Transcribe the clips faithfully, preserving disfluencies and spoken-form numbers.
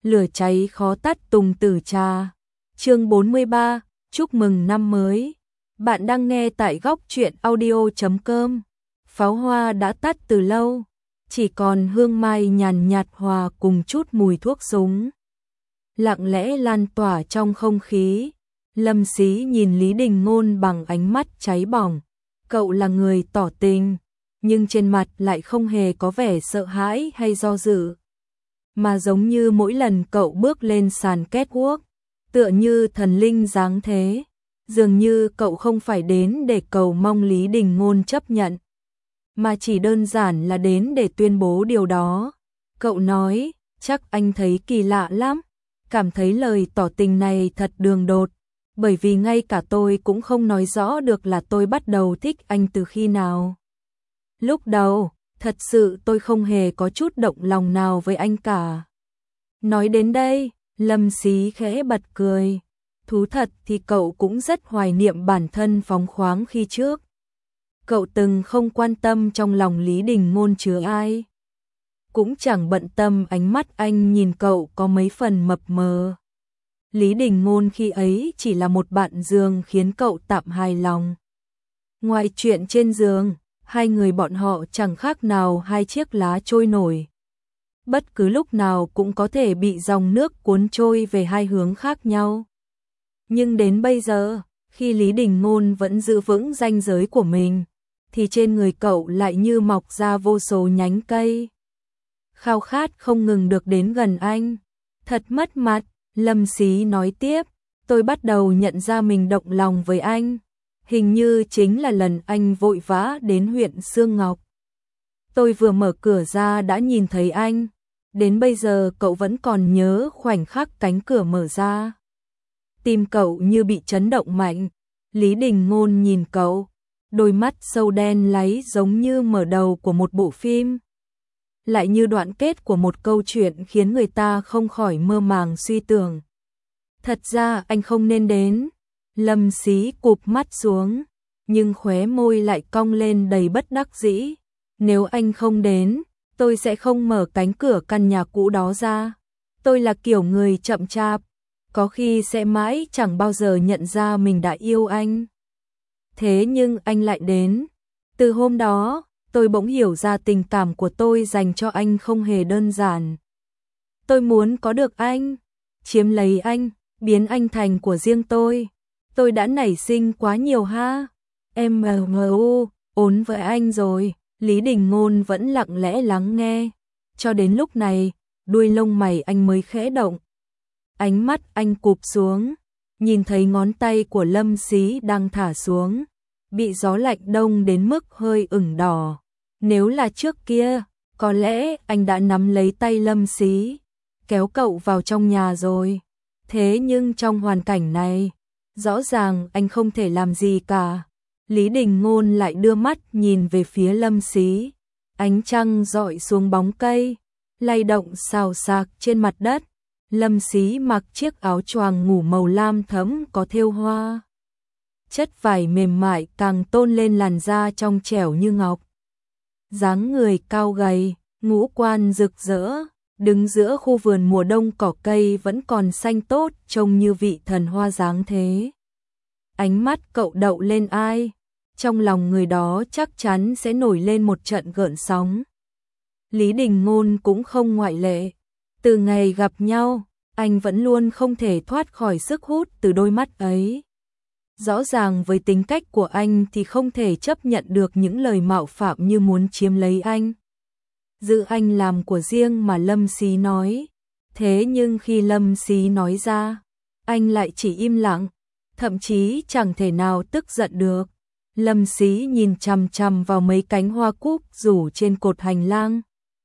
lửa cháy khó tắt tùng tử trà. Chương bốn mươi ba, chúc mừng năm mới. Bạn đang nghe tại góc truyện audio chấm com. Pháo hoa đã tắt từ lâu, chỉ còn hương mai nhàn nhạt hòa cùng chút mùi thuốc súng lặng lẽ lan tỏa trong không khí. Lâm Sĩ nhìn Lý Đình Ngôn bằng ánh mắt cháy bỏng. Cậu là người tỏ tình, nhưng trên mặt lại không hề có vẻ sợ hãi hay do dự, mà giống như mỗi lần cậu bước lên sàn catwalk, tựa như thần linh giáng thế, dường như cậu không phải đến để cầu mong Lý Đình Ngôn chấp nhận, mà chỉ đơn giản là đến để tuyên bố điều đó. Cậu nói, chắc anh thấy kỳ lạ lắm, cảm thấy lời tỏ tình này thật đường đột, bởi vì ngay cả tôi cũng không nói rõ được là tôi bắt đầu thích anh từ khi nào. Lúc đầu, thật sự tôi không hề có chút động lòng nào với anh cả. Nói đến đây, Lâm Sĩ khẽ bật cười. Thú thật thì cậu cũng rất hoài niệm bản thân phóng khoáng khi trước. Cậu từng không quan tâm trong lòng Lý Đình Ngôn chứa ai, cũng chẳng bận tâm ánh mắt anh nhìn cậu có mấy phần mập mờ. Lý Đình Ngôn khi ấy chỉ là một bạn giường khiến cậu tạm hài lòng. Ngoài chuyện trên giường, hai người bọn họ chẳng khác nào hai chiếc lá trôi nổi. Bất cứ lúc nào cũng có thể bị dòng nước cuốn trôi về hai hướng khác nhau. Nhưng đến bây giờ, khi Lý Đình Ngôn vẫn giữ vững ranh giới của mình, thì trên người cậu lại như mọc ra vô số nhánh cây. Khao khát không ngừng được đến gần anh. Thật mất mặt, Lâm Sĩ nói tiếp, tôi bắt đầu nhận ra mình động lòng với anh. Hình như chính là lần anh vội vã đến huyện Sương Ngọc. Tôi vừa mở cửa ra đã nhìn thấy anh. Đến bây giờ cậu vẫn còn nhớ khoảnh khắc cánh cửa mở ra. Tim cậu như bị chấn động mạnh. Lý Đình Ngôn nhìn cậu, đôi mắt sâu đen láy giống như mở đầu của một bộ phim, lại như đoạn kết của một câu chuyện khiến người ta không khỏi mơ màng suy tưởng. Thật ra anh không nên đến. Lâm Sĩ cụp mắt xuống, nhưng khóe môi lại cong lên đầy bất đắc dĩ. Nếu anh không đến, tôi sẽ không mở cánh cửa căn nhà cũ đó ra. Tôi là kiểu người chậm chạp, có khi sẽ mãi chẳng bao giờ nhận ra mình đã yêu anh. Thế nhưng anh lại đến. Từ hôm đó, tôi bỗng hiểu ra tình cảm của tôi dành cho anh không hề đơn giản. Tôi muốn có được anh, chiếm lấy anh, biến anh thành của riêng tôi. Tôi đã nảy sinh quá nhiều ha. Em mờ u, ốn với anh rồi. Lý Đình Ngôn vẫn lặng lẽ lắng nghe. Cho đến lúc này, đuôi lông mày anh mới khẽ động. Ánh mắt anh cụp xuống, nhìn thấy ngón tay của Lâm Sĩ đang thả xuống, bị gió lạnh đông đến mức hơi ửng đỏ. Nếu là trước kia, có lẽ anh đã nắm lấy tay Lâm Sĩ, kéo cậu vào trong nhà rồi. Thế nhưng trong hoàn cảnh này, rõ ràng anh không thể làm gì cả. Lý Đình Ngôn lại đưa mắt nhìn về phía Lâm Sĩ. Ánh trăng rọi xuống bóng cây, lay động xào xạc trên mặt đất. Lâm Sĩ mặc chiếc áo choàng ngủ màu lam thẫm có thêu hoa. Chất vải mềm mại càng tôn lên làn da trong trẻo như ngọc. Dáng người cao gầy, ngũ quan rực rỡ, đứng giữa khu vườn mùa đông cỏ cây vẫn còn xanh tốt, trông như vị thần hoa dáng thế. Ánh mắt cậu đậu lên ai, trong lòng người đó chắc chắn sẽ nổi lên một trận gợn sóng. Lý Đình Ngôn cũng không ngoại lệ. Từ ngày gặp nhau, anh vẫn luôn không thể thoát khỏi sức hút từ đôi mắt ấy. Rõ ràng với tính cách của anh thì không thể chấp nhận được những lời mạo phạm như muốn chiếm lấy anh, giữ anh làm của riêng mà Lâm Sĩ nói. Thế nhưng khi Lâm Sĩ nói ra, anh lại chỉ im lặng, thậm chí chẳng thể nào tức giận được. Lâm Sĩ nhìn chằm chằm vào mấy cánh hoa cúc rủ trên cột hành lang,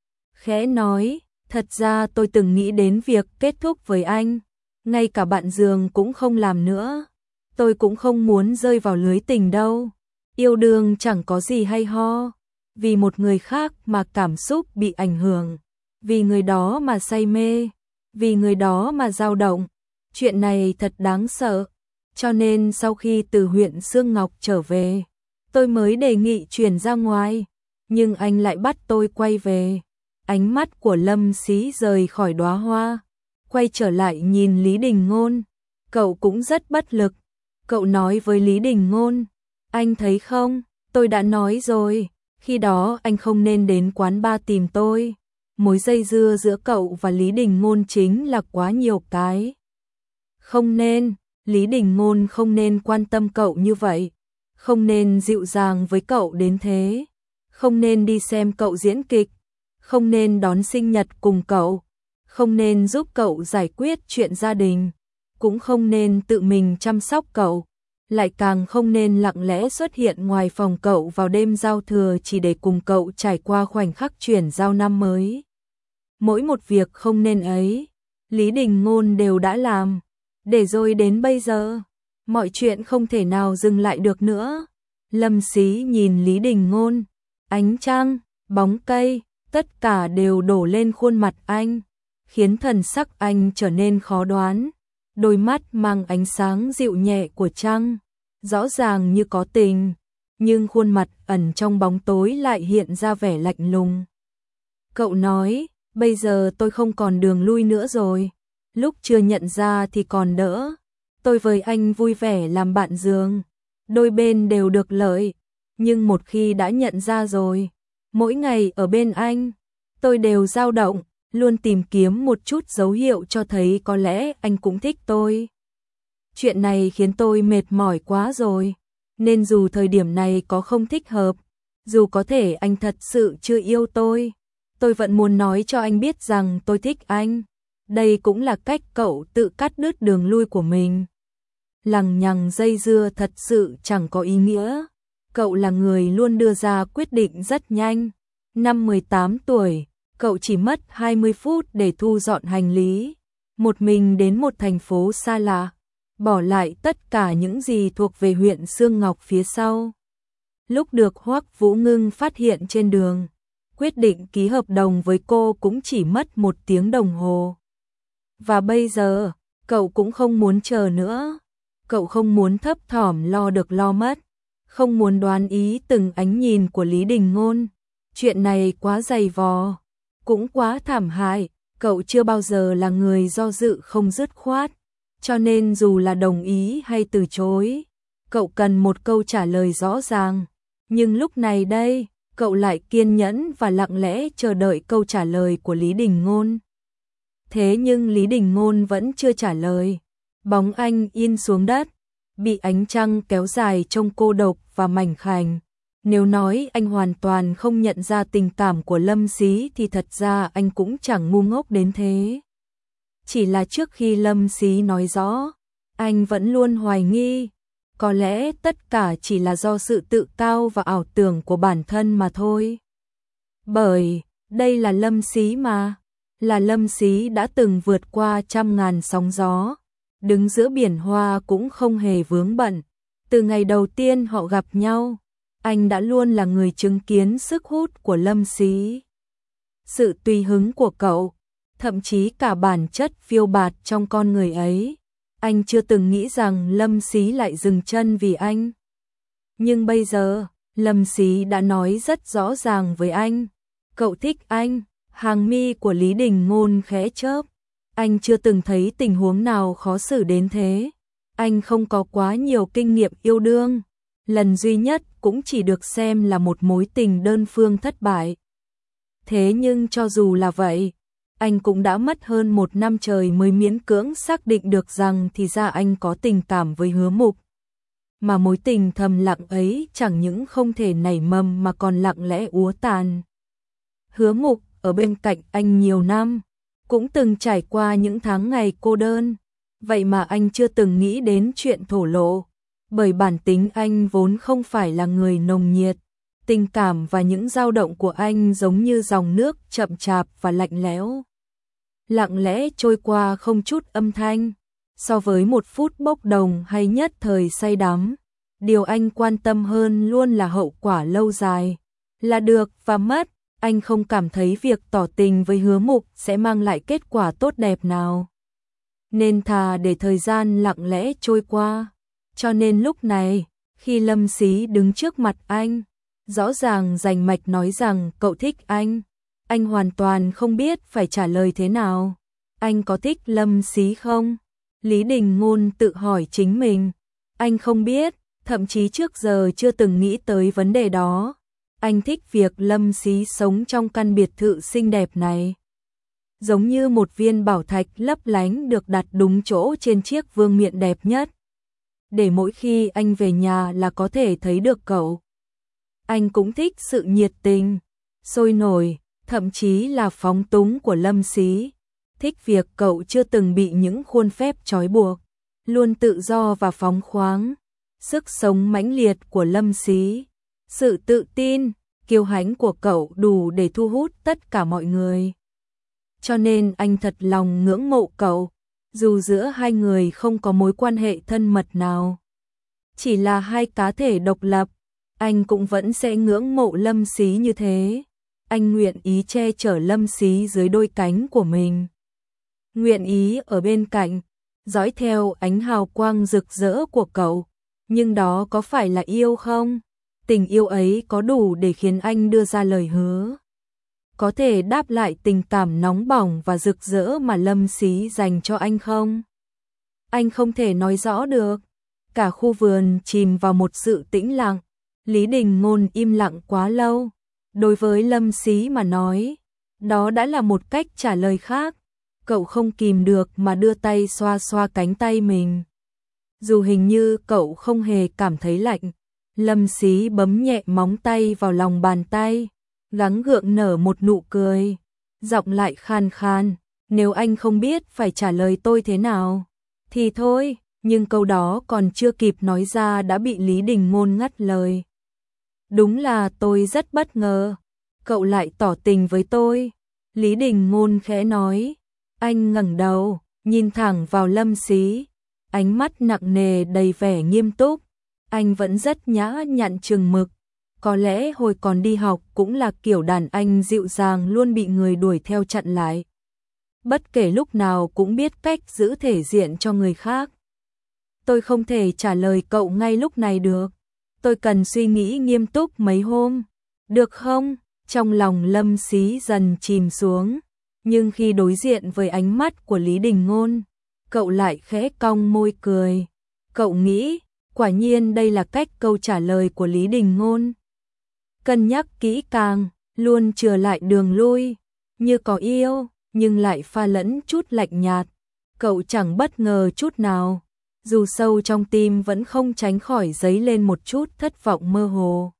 khẽ nói, thật ra tôi từng nghĩ đến việc kết thúc với anh, ngay cả bạn giường cũng không làm nữa. Tôi cũng không muốn rơi vào lưới tình đâu. Yêu đương chẳng có gì hay ho. Vì một người khác mà cảm xúc bị ảnh hưởng, vì người đó mà say mê, vì người đó mà dao động. Chuyện này thật đáng sợ. Cho nên sau khi từ huyện Sương Ngọc trở về, tôi mới đề nghị chuyển ra ngoài, nhưng anh lại bắt tôi quay về. Ánh mắt của Lâm Sĩ rời khỏi đóa hoa, quay trở lại nhìn Lý Đình Ngôn. Cậu cũng rất bất lực. Cậu nói với Lý Đình Ngôn, anh thấy không, tôi đã nói rồi, khi đó anh không nên đến quán bar tìm tôi. Mối dây dưa giữa cậu và Lý Đình Ngôn chính là quá nhiều cái. Không nên, Lý Đình Ngôn không nên quan tâm cậu như vậy, không nên dịu dàng với cậu đến thế, không nên đi xem cậu diễn kịch, không nên đón sinh nhật cùng cậu, không nên giúp cậu giải quyết chuyện gia đình, cũng không nên tự mình chăm sóc cậu, lại càng không nên lặng lẽ xuất hiện ngoài phòng cậu vào đêm giao thừa chỉ để cùng cậu trải qua khoảnh khắc chuyển giao năm mới. Mỗi một việc không nên ấy, Lý Đình Ngôn đều đã làm, để rồi đến bây giờ, mọi chuyện không thể nào dừng lại được nữa. Lâm Xí nhìn Lý Đình Ngôn, ánh trăng, bóng cây, tất cả đều đổ lên khuôn mặt anh, khiến thần sắc anh trở nên khó đoán. Đôi mắt mang ánh sáng dịu nhẹ của trăng, rõ ràng như có tình, nhưng khuôn mặt ẩn trong bóng tối lại hiện ra vẻ lạnh lùng. Cậu nói, bây giờ tôi không còn đường lui nữa rồi, lúc chưa nhận ra thì còn đỡ, tôi với anh vui vẻ làm bạn giường, đôi bên đều được lợi, nhưng một khi đã nhận ra rồi, mỗi ngày ở bên anh, tôi đều dao động, luôn tìm kiếm một chút dấu hiệu cho thấy có lẽ anh cũng thích tôi. Chuyện này khiến tôi mệt mỏi quá rồi, nên dù thời điểm này có không thích hợp, dù có thể anh thật sự chưa yêu tôi, tôi vẫn muốn nói cho anh biết rằng tôi thích anh. Đây cũng là cách cậu tự cắt đứt đường lui của mình. Lằng nhằng dây dưa thật sự chẳng có ý nghĩa. Cậu là người luôn đưa ra quyết định rất nhanh. Năm mười tám tuổi, cậu chỉ mất hai mươi phút để thu dọn hành lý, một mình đến một thành phố xa lạ, bỏ lại tất cả những gì thuộc về huyện Sương Ngọc phía sau. Lúc được Hoắc Vũ Ngưng phát hiện trên đường, quyết định ký hợp đồng với cô cũng chỉ mất một tiếng đồng hồ. Và bây giờ, cậu cũng không muốn chờ nữa. Cậu không muốn thấp thỏm lo được lo mất, không muốn đoán ý từng ánh nhìn của Lý Đình Ngôn. Chuyện này quá dày vò, cũng quá thảm hại, cậu chưa bao giờ là người do dự không dứt khoát, cho nên dù là đồng ý hay từ chối, cậu cần một câu trả lời rõ ràng. Nhưng lúc này đây, cậu lại kiên nhẫn và lặng lẽ chờ đợi câu trả lời của Lý Đình Ngôn. Thế nhưng Lý Đình Ngôn vẫn chưa trả lời. Bóng anh in xuống đất, bị ánh trăng kéo dài trông cô độc và mảnh khảnh. Nếu nói anh hoàn toàn không nhận ra tình cảm của Lâm Xí thì thật ra anh cũng chẳng ngu ngốc đến thế. Chỉ là trước khi Lâm Xí nói rõ, anh vẫn luôn hoài nghi. Có lẽ tất cả chỉ là do sự tự cao và ảo tưởng của bản thân mà thôi. Bởi, đây là Lâm Xí mà. Là Lâm Xí đã từng vượt qua trăm ngàn sóng gió, đứng giữa biển hoa cũng không hề vướng bận. Từ ngày đầu tiên họ gặp nhau, anh đã luôn là người chứng kiến sức hút của Lâm Xí. Sự tùy hứng của cậu, thậm chí cả bản chất phiêu bạt trong con người ấy, anh chưa từng nghĩ rằng Lâm Xí lại dừng chân vì anh. Nhưng bây giờ, Lâm Xí đã nói rất rõ ràng với anh, cậu thích anh. Hàng mi của Lý Đình Ngôn khẽ chớp, anh chưa từng thấy tình huống nào khó xử đến thế. Anh không có quá nhiều kinh nghiệm yêu đương, lần duy nhất cũng chỉ được xem là một mối tình đơn phương thất bại. Thế nhưng cho dù là vậy, anh cũng đã mất hơn một năm trời mới miễn cưỡng xác định được rằng thì ra anh có tình cảm với Hứa Mục. Mà mối tình thầm lặng ấy chẳng những không thể nảy mầm mà còn lặng lẽ úa tàn. Hứa Mục ở bên cạnh anh nhiều năm, cũng từng trải qua những tháng ngày cô đơn, vậy mà anh chưa từng nghĩ đến chuyện thổ lộ, bởi bản tính anh vốn không phải là người nồng nhiệt, tình cảm và những dao động của anh giống như dòng nước chậm chạp và lạnh lẽo. Lặng lẽ trôi qua không chút âm thanh, so với một phút bốc đồng hay nhất thời say đắm, điều anh quan tâm hơn luôn là hậu quả lâu dài, là được và mất. Anh không cảm thấy việc tỏ tình với Hứa Mục sẽ mang lại kết quả tốt đẹp nào. Nên thà để thời gian lặng lẽ trôi qua. Cho nên lúc này, khi Lâm Xí đứng trước mặt anh, rõ ràng rành mạch nói rằng cậu thích anh, anh hoàn toàn không biết phải trả lời thế nào. anh có thích Lâm Xí không? Lý Đình Ngôn tự hỏi chính mình. Anh không biết, thậm chí trước giờ chưa từng nghĩ tới vấn đề đó. Anh thích việc Lâm Xí sống trong căn biệt thự xinh đẹp này. Giống như một viên bảo thạch lấp lánh được đặt đúng chỗ trên chiếc vương miện đẹp nhất. Để mỗi khi anh về nhà là có thể thấy được cậu. Anh cũng thích sự nhiệt tình, sôi nổi, thậm chí là phóng túng của Lâm Xí. Thích việc cậu chưa từng bị những khuôn phép trói buộc, luôn tự do và phóng khoáng. Sức sống mãnh liệt của Lâm Xí, sự tự tin, kiêu hãnh của cậu đủ để thu hút tất cả mọi người. Cho nên anh thật lòng ngưỡng mộ cậu, dù giữa hai người không có mối quan hệ thân mật nào. Chỉ là hai cá thể độc lập, anh cũng vẫn sẽ ngưỡng mộ Lâm Xí như thế. Anh nguyện ý che chở Lâm Xí dưới đôi cánh của mình. Nguyện ý ở bên cạnh, dõi theo ánh hào quang rực rỡ của cậu. Nhưng đó có phải là yêu không? Tình yêu ấy có đủ để khiến anh đưa ra lời hứa, có thể đáp lại tình cảm nóng bỏng và rực rỡ mà Lâm Xí dành cho anh không? Anh không thể nói rõ được. Cả khu vườn chìm vào một sự tĩnh lặng. Lý Đình Ngôn im lặng quá lâu. Đối với Lâm Xí mà nói, đó đã là một cách trả lời khác. Cậu không kìm được mà đưa tay xoa xoa cánh tay mình. Dù hình như cậu không hề cảm thấy lạnh, Lâm Xí bấm nhẹ móng tay vào lòng bàn tay, gắng gượng nở một nụ cười, giọng lại khan khan, nếu anh không biết phải trả lời tôi thế nào, thì thôi, nhưng câu đó còn chưa kịp nói ra đã bị Lý Đình Ngôn ngắt lời. Đúng là tôi rất bất ngờ, cậu lại tỏ tình với tôi. Lý Đình Ngôn khẽ nói, anh ngẩng đầu, nhìn thẳng vào Lâm Xí, ánh mắt nặng nề đầy vẻ nghiêm túc, anh vẫn rất nhã nhặn chừng mực. Có lẽ hồi còn đi học cũng là kiểu đàn anh dịu dàng luôn bị người đuổi theo chặn lại. Bất kể lúc nào cũng biết cách giữ thể diện cho người khác. Tôi không thể trả lời cậu ngay lúc này được. Tôi cần suy nghĩ nghiêm túc mấy hôm. Được không? Trong lòng Lâm Xí dần chìm xuống. Nhưng khi đối diện với ánh mắt của Lý Đình Ngôn, cậu lại khẽ cong môi cười. Cậu nghĩ, quả nhiên đây là cách câu trả lời của Lý Đình Ngôn. Cân nhắc kỹ càng, luôn chừa lại đường lui, như có yêu, nhưng lại pha lẫn chút lạnh nhạt. Cậu chẳng bất ngờ chút nào, dù sâu trong tim vẫn không tránh khỏi dấy lên một chút thất vọng mơ hồ.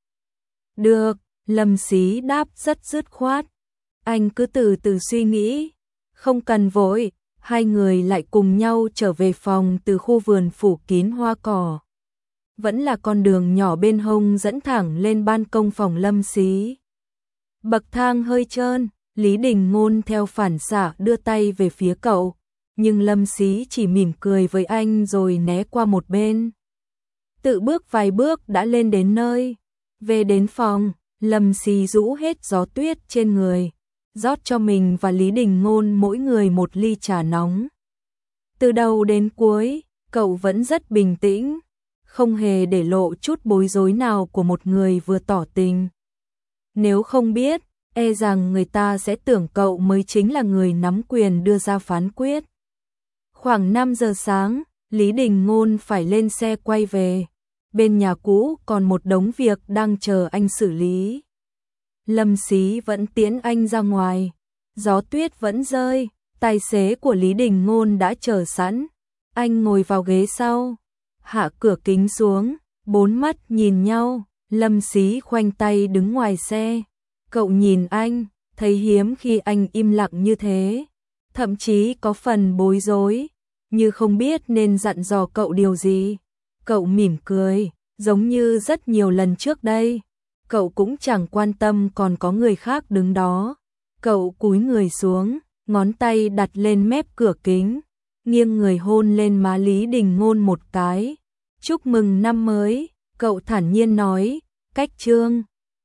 Được, Lâm Xí đáp rất dứt khoát. Anh cứ từ từ suy nghĩ, không cần vội. Hai người lại cùng nhau trở về phòng từ khu vườn phủ kín hoa cỏ. Vẫn là con đường nhỏ bên hông dẫn thẳng lên ban công phòng Lâm Xí. Bậc thang hơi trơn, Lý Đình Ngôn theo phản xạ đưa tay về phía cậu, nhưng Lâm Xí chỉ mỉm cười với anh rồi né qua một bên. Tự bước vài bước đã lên đến nơi. Về đến phòng, Lâm Xí rũ hết gió tuyết trên người, rót cho mình và Lý Đình Ngôn mỗi người một ly trà nóng. Từ đầu đến cuối, cậu vẫn rất bình tĩnh, không hề để lộ chút bối rối nào của một người vừa tỏ tình. Nếu không biết, e rằng người ta sẽ tưởng cậu mới chính là người nắm quyền đưa ra phán quyết. Khoảng năm giờ sáng, Lý Đình Ngôn phải lên xe quay về. Bên nhà cũ còn một đống việc đang chờ anh xử lý. Lâm Xí vẫn tiễn anh ra ngoài. Gió tuyết vẫn rơi, tài xế của Lý Đình Ngôn đã chờ sẵn. Anh ngồi vào ghế sau, hạ cửa kính xuống, bốn mắt nhìn nhau. Lâm Xí khoanh tay đứng ngoài xe. Cậu nhìn anh, thấy hiếm khi anh im lặng như thế, thậm chí có phần bối rối, như không biết nên dặn dò cậu điều gì. Cậu mỉm cười, giống như rất nhiều lần trước đây. Cậu cũng chẳng quan tâm còn có người khác đứng đó. Cậu cúi người xuống, ngón tay đặt lên mép cửa kính, nghiêng người hôn lên má Lý Đình Ngôn một cái. Chúc mừng năm mới, cậu thản nhiên nói, cách chương.